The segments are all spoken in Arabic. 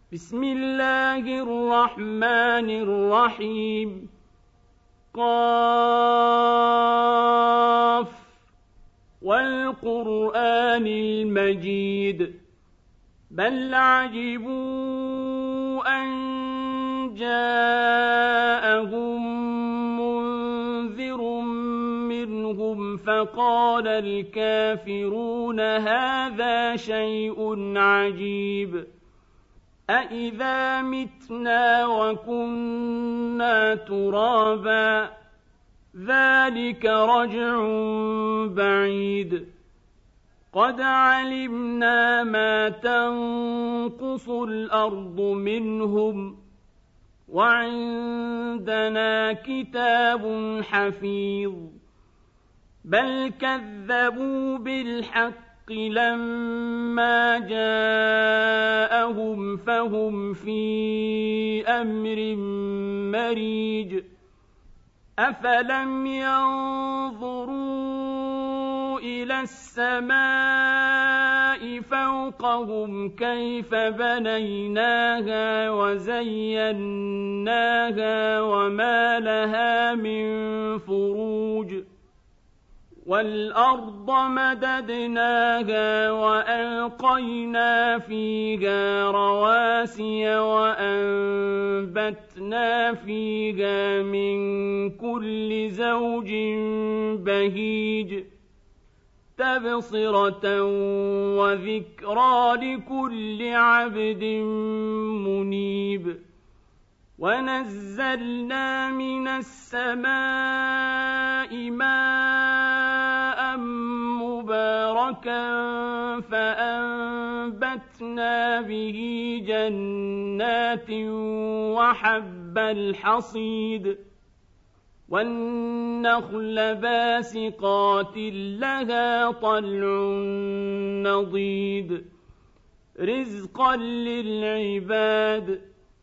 بسم الله الرحمن الرحيم قاف والقرآن المجيد بل عجبوا أن جاءهم منذر منهم فقال الكافرون هذا شيء عجيب أإذا متنا وكنا ترابا ذلك رجع بعيد قد علمنا ما تنقص الأرض منهم وعندنا كتاب حفيظ بل كذبوا بالحق لما جاءهم فهم في أمر مريج أفلم ينظروا إلى السماء فوقهم كيف بنيناها وزيناها وما لها من فروج والأرض مددناها وألقينا فيها رواسي وأنبتنا فيها من كل زوج بهيج تبصرة وذكرى لكل عبد منيب ونزلنا من السماء ماء مباركا فأنبتنا به جنات وحب الحصيد والنخل باسقات لها طلع نضيد رزقا للعباد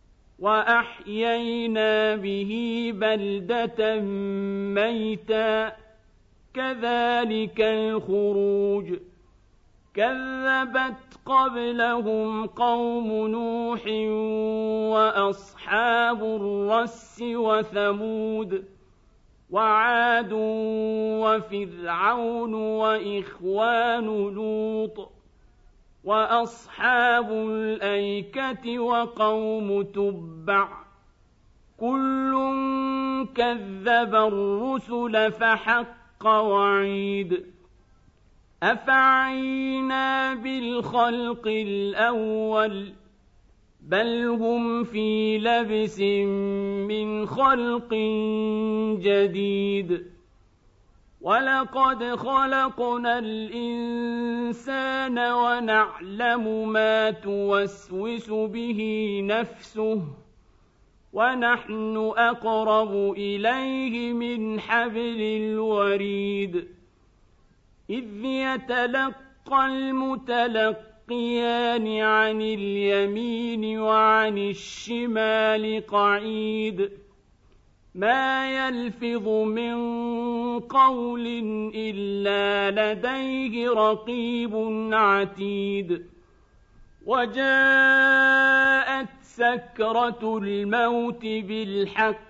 وأحيينا به بلدة ميتا كذلك الخروج كذبت قبلهم قوم نوح وأصحاب الرس وثمود وعاد وفرعون وإخوان لوط وأصحاب الأيكة وقوم تبع كل كذب الرسل فحق وعيد أفعينا بالخلق الأول بل هم في لبس من خلق جديد ولقد خلقنا الإنسان ونعلم ما توسوس به نفسه ونحن أقرب إليه من حبل الوريد إذ يتلقى المتلقيان عن اليمين وعن الشمال قعيد ما يلفظ من قول إلا لديه رقيب عتيد وجاءت سكرة الموت بالحق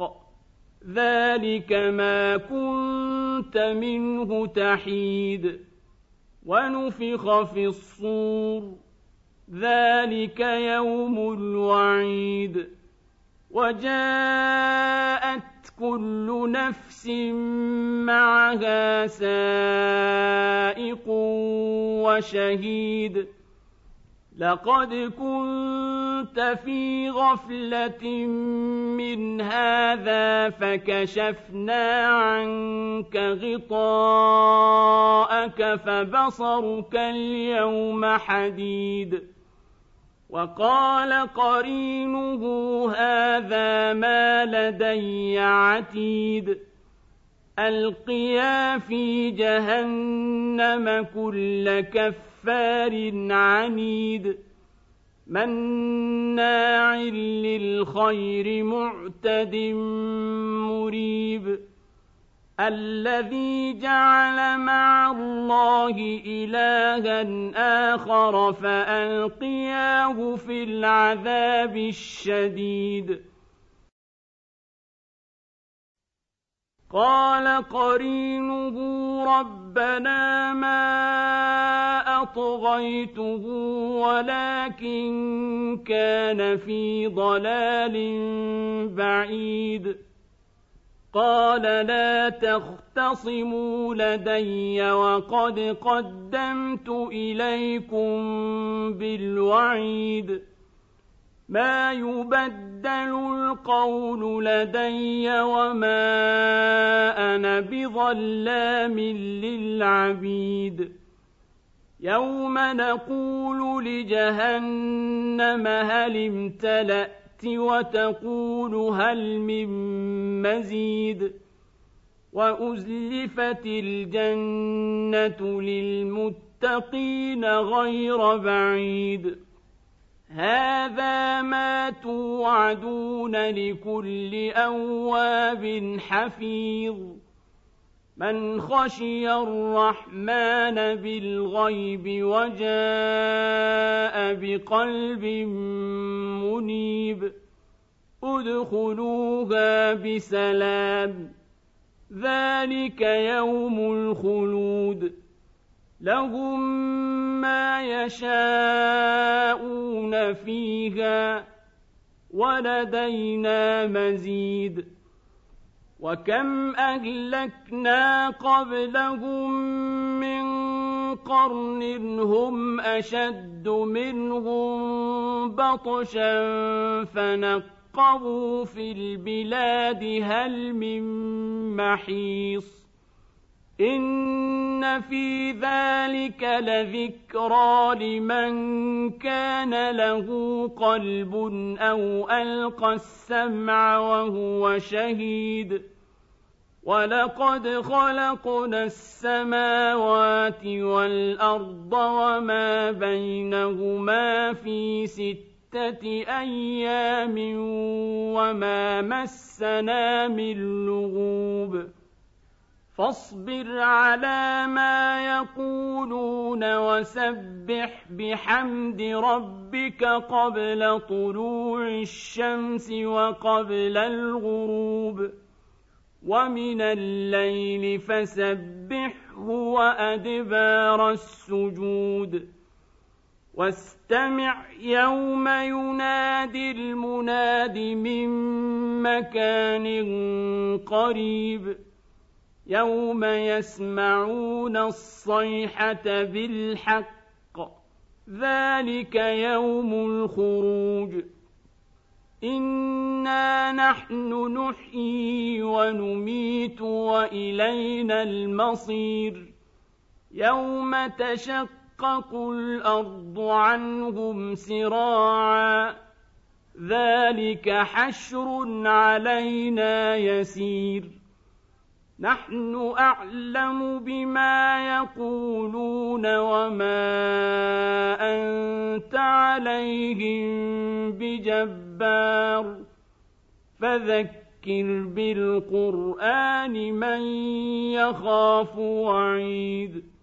ذلك ما كنت منه تحيد ونفخ في الصور ذلك يوم الوعيد وجاءت كل نفس معها سائق وشهيد لقد كنت في غفلة من هذا فكشفنا عنك غطاءك فبصرك اليوم حديد وقال قرينه هذا ما لدي عتيد ألقيا في جهنم كل كفار عنيد مناع للخير معتد مريب الذي جعل مع الله إلها آخر فألقياه في العذاب الشديد قال قرينه ربنا ما أطغيته ولكن كان في ضلال بعيد قال لا تختصموا لدي وقد قدمت إليكم بالوعيد ما يبدل القول لدي وما أنا بظلام للعبيد يوم نقول لجهنم هل امتلأت وتقول هل من مزيد وأزلفت الجنة للمتقين غير بعيد هذا ما توعدون لكل أواب حفيظ من خشي الرحمن بالغيب وجاء بقلب منيب ادخلوها بسلام ذلك يوم الخلود لهم ما يشاءون فيها ولدينا مزيد وكم أهلكنا قبلهم من قرن هم أشد منهم بطشا فنقبوا في البلاد هل من محيص إن في ذلك لذكرى لمن كان له قلب أو ألقى السمع وهو شهيد ولقد خلقنا السماوات والأرض وما بينهما في 6 أيام وما مسنا من لغوب فاصبر على ما يقولون وسبح بحمد ربك قبل طلوع الشمس وقبل الغروب ومن الليل فسبحه وأدبار السجود واستمع يوم ينادي المناد من مكان قريب يوم يسمعون الصيحة بالحق ذلك يوم الخروج إنا نحن نحيي ونميت وإلينا المصير يوم تشقق الأرض عنهم سراعا ذلك حشر علينا يسير نحن أعلم بما يقولون وما أنت عليهم بجبار فذكر بالقرآن من يخاف وعيد